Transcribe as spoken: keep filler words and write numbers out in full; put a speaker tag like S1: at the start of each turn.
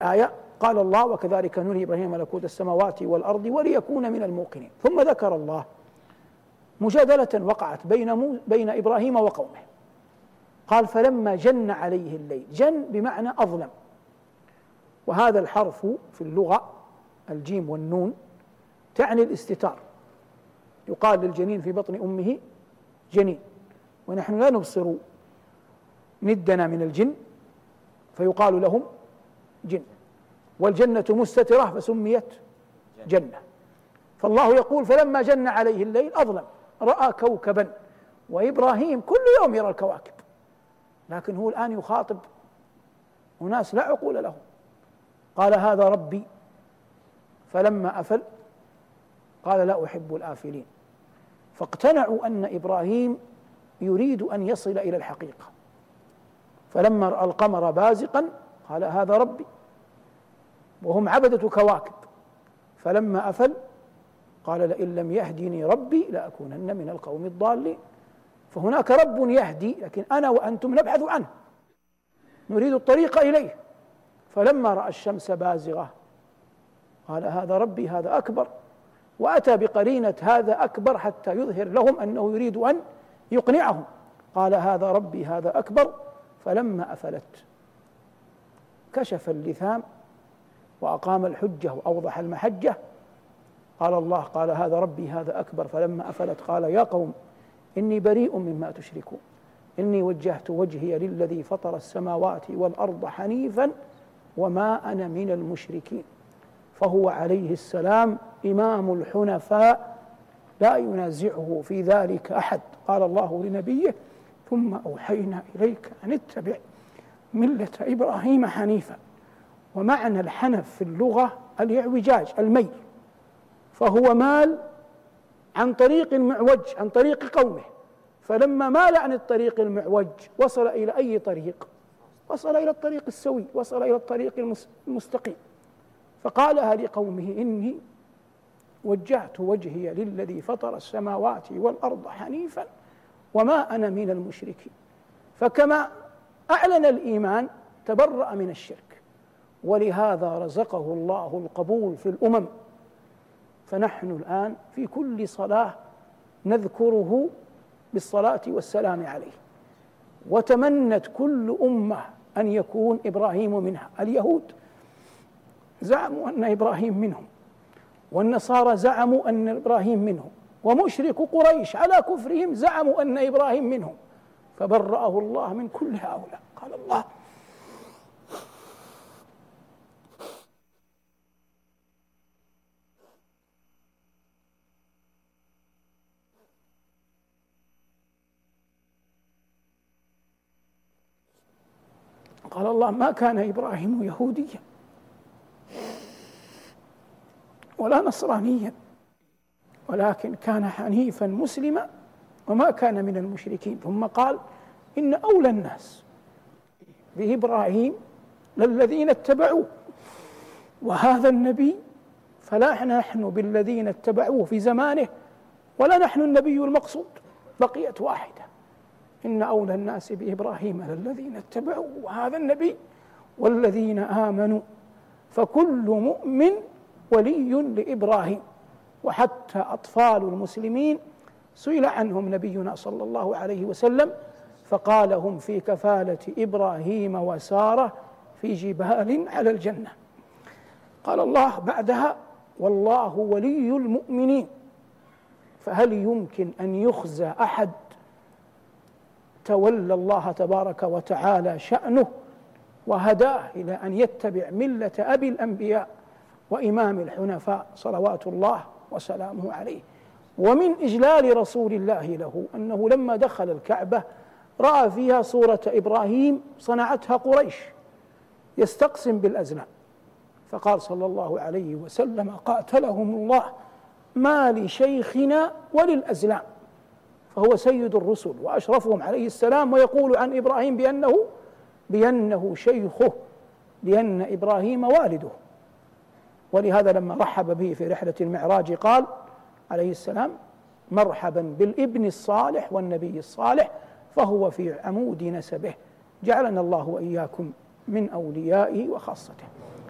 S1: الآية قال الله: وكذلك نري إبراهيم ملكوت السماوات والأرض وليكون من الموقنين. ثم ذكر الله مجادلة وقعت بين بين إبراهيم وقومه، قال: فلما جن عليه الليل. جن بمعنى أظلم، وهذا الحرف في اللغة الجيم والنون تعني الاستتار، يقال للجنين في بطن أمه جنين، ونحن لا نبصر ندنا من الجن فيقال لهم جن، والجنة مستترة فسميت جنة. فالله يقول: فلما جن عليه الليل أظلم، رأى كوكبا، وإبراهيم كل يوم يرى الكواكب، لكن هو الآن يخاطب أناس لا عقول لهم. قال: هذا ربي. فلما أفل قال: لا أحب الآفلين. فاقتنعوا أن إبراهيم يريد أن يصل إلى الحقيقة. فلما رأى القمر بازقا قال: هذا ربي، وهم عبدة كواكب. فلما أفل قال: لئن لم يهدني ربي لأكونن من القوم الضالين. فهناك رب يهدي، لكن أنا وأنتم نبحث عنه، نريد الطريق إليه. فلما رأى الشمس بازغة قال: هذا ربي، هذا أكبر، وأتى بقرينة هذا أكبر حتى يظهر لهم أنه يريد أن يقنعهم. قال: هذا ربي، هذا أكبر. فلما أفلت كشف اللثام وأقام الحجة وأوضح المحجة. قال الله: قال: هذا ربي، هذا أكبر. فلما أفلت قال: يا قوم إني بريء مما تشركون، إني وجهت وجهي للذي فطر السماوات والأرض حنيفا وما أنا من المشركين. فهو عليه السلام إمام الحنفاء لا ينازعه في ذلك أحد. قال الله لنبيه: ثم أوحينا إليك أن اتبع ملة إبراهيم حنيفا. ومعنى الحنف في اللغة الإعوجاج، الميل، فهو مال عن طريق معوج، عن طريق قومه. فلما مال عن الطريق المعوج وصل إلى أي طريق؟ وصل إلى الطريق السوي، وصل إلى الطريق المستقيم. فقالها لقومه: إني وجهت وجهي للذي فطر السماوات والأرض حنيفا وما أنا من المشركين. فكما أعلن الإيمان تبرأ من الشرك، ولهذا رزقه الله القبول في الأمم. فنحن الآن في كل صلاة نذكره بالصلاة والسلام عليه، وتمنت كل أمة أن يكون إبراهيم منها. اليهود زعموا أن إبراهيم منهم، والنصارى زعموا أن إبراهيم منهم، ومشرك قريش على كفرهم زعموا أن إبراهيم منهم، فبرأه الله من كل هؤلاء. قال الله: قال الله: ما كان إبراهيم يهوديا ولا نصرانيا ولكن كان حنيفا مسلما وما كان من المشركين. ثم قال: إن أولى الناس بإبراهيم للذين اتبعوه وهذا النبي، فلا نحن بالذين اتبعوه في زمانه ولا نحن النبي المقصود. بقيت واحدة: إن أولى الناس بإبراهيم للذين اتبعوه وهذا النبي والذين آمنوا، فكل مؤمن ولي لإبراهيم. وحتى أطفال المسلمين سئل عنهم نبينا صلى الله عليه وسلم فقال: هم في كفالة إبراهيم وسارة في جبال على الجنة. قال الله بعدها: والله ولي المؤمنين. فهل يمكن أن يخزى أحد تولى الله تبارك وتعالى شأنه وهداه إلى أن يتبع ملة أبي الأنبياء وإمام الحنفاء صلوات الله وسلامه عليه؟ ومن إجلال رسول الله له أنه لما دخل الكعبة رأى فيها صورة إبراهيم صنعتها قريش يستقسم بالأزلام، فقال صلى الله عليه وسلم: قاتلهم الله ما لشيخنا وللأزلام. فهو سيد الرسل وأشرفهم عليه السلام، ويقول عن إبراهيم بأنه بأنه شيخه، لأن إبراهيم والده. ولهذا لما رحب به في رحلة المعراج قال عليه السلام: مرحبا بالابن الصالح والنبي الصالح، فهو في عمود نسبه. جعلنا الله وإياكم من أوليائه وخاصته.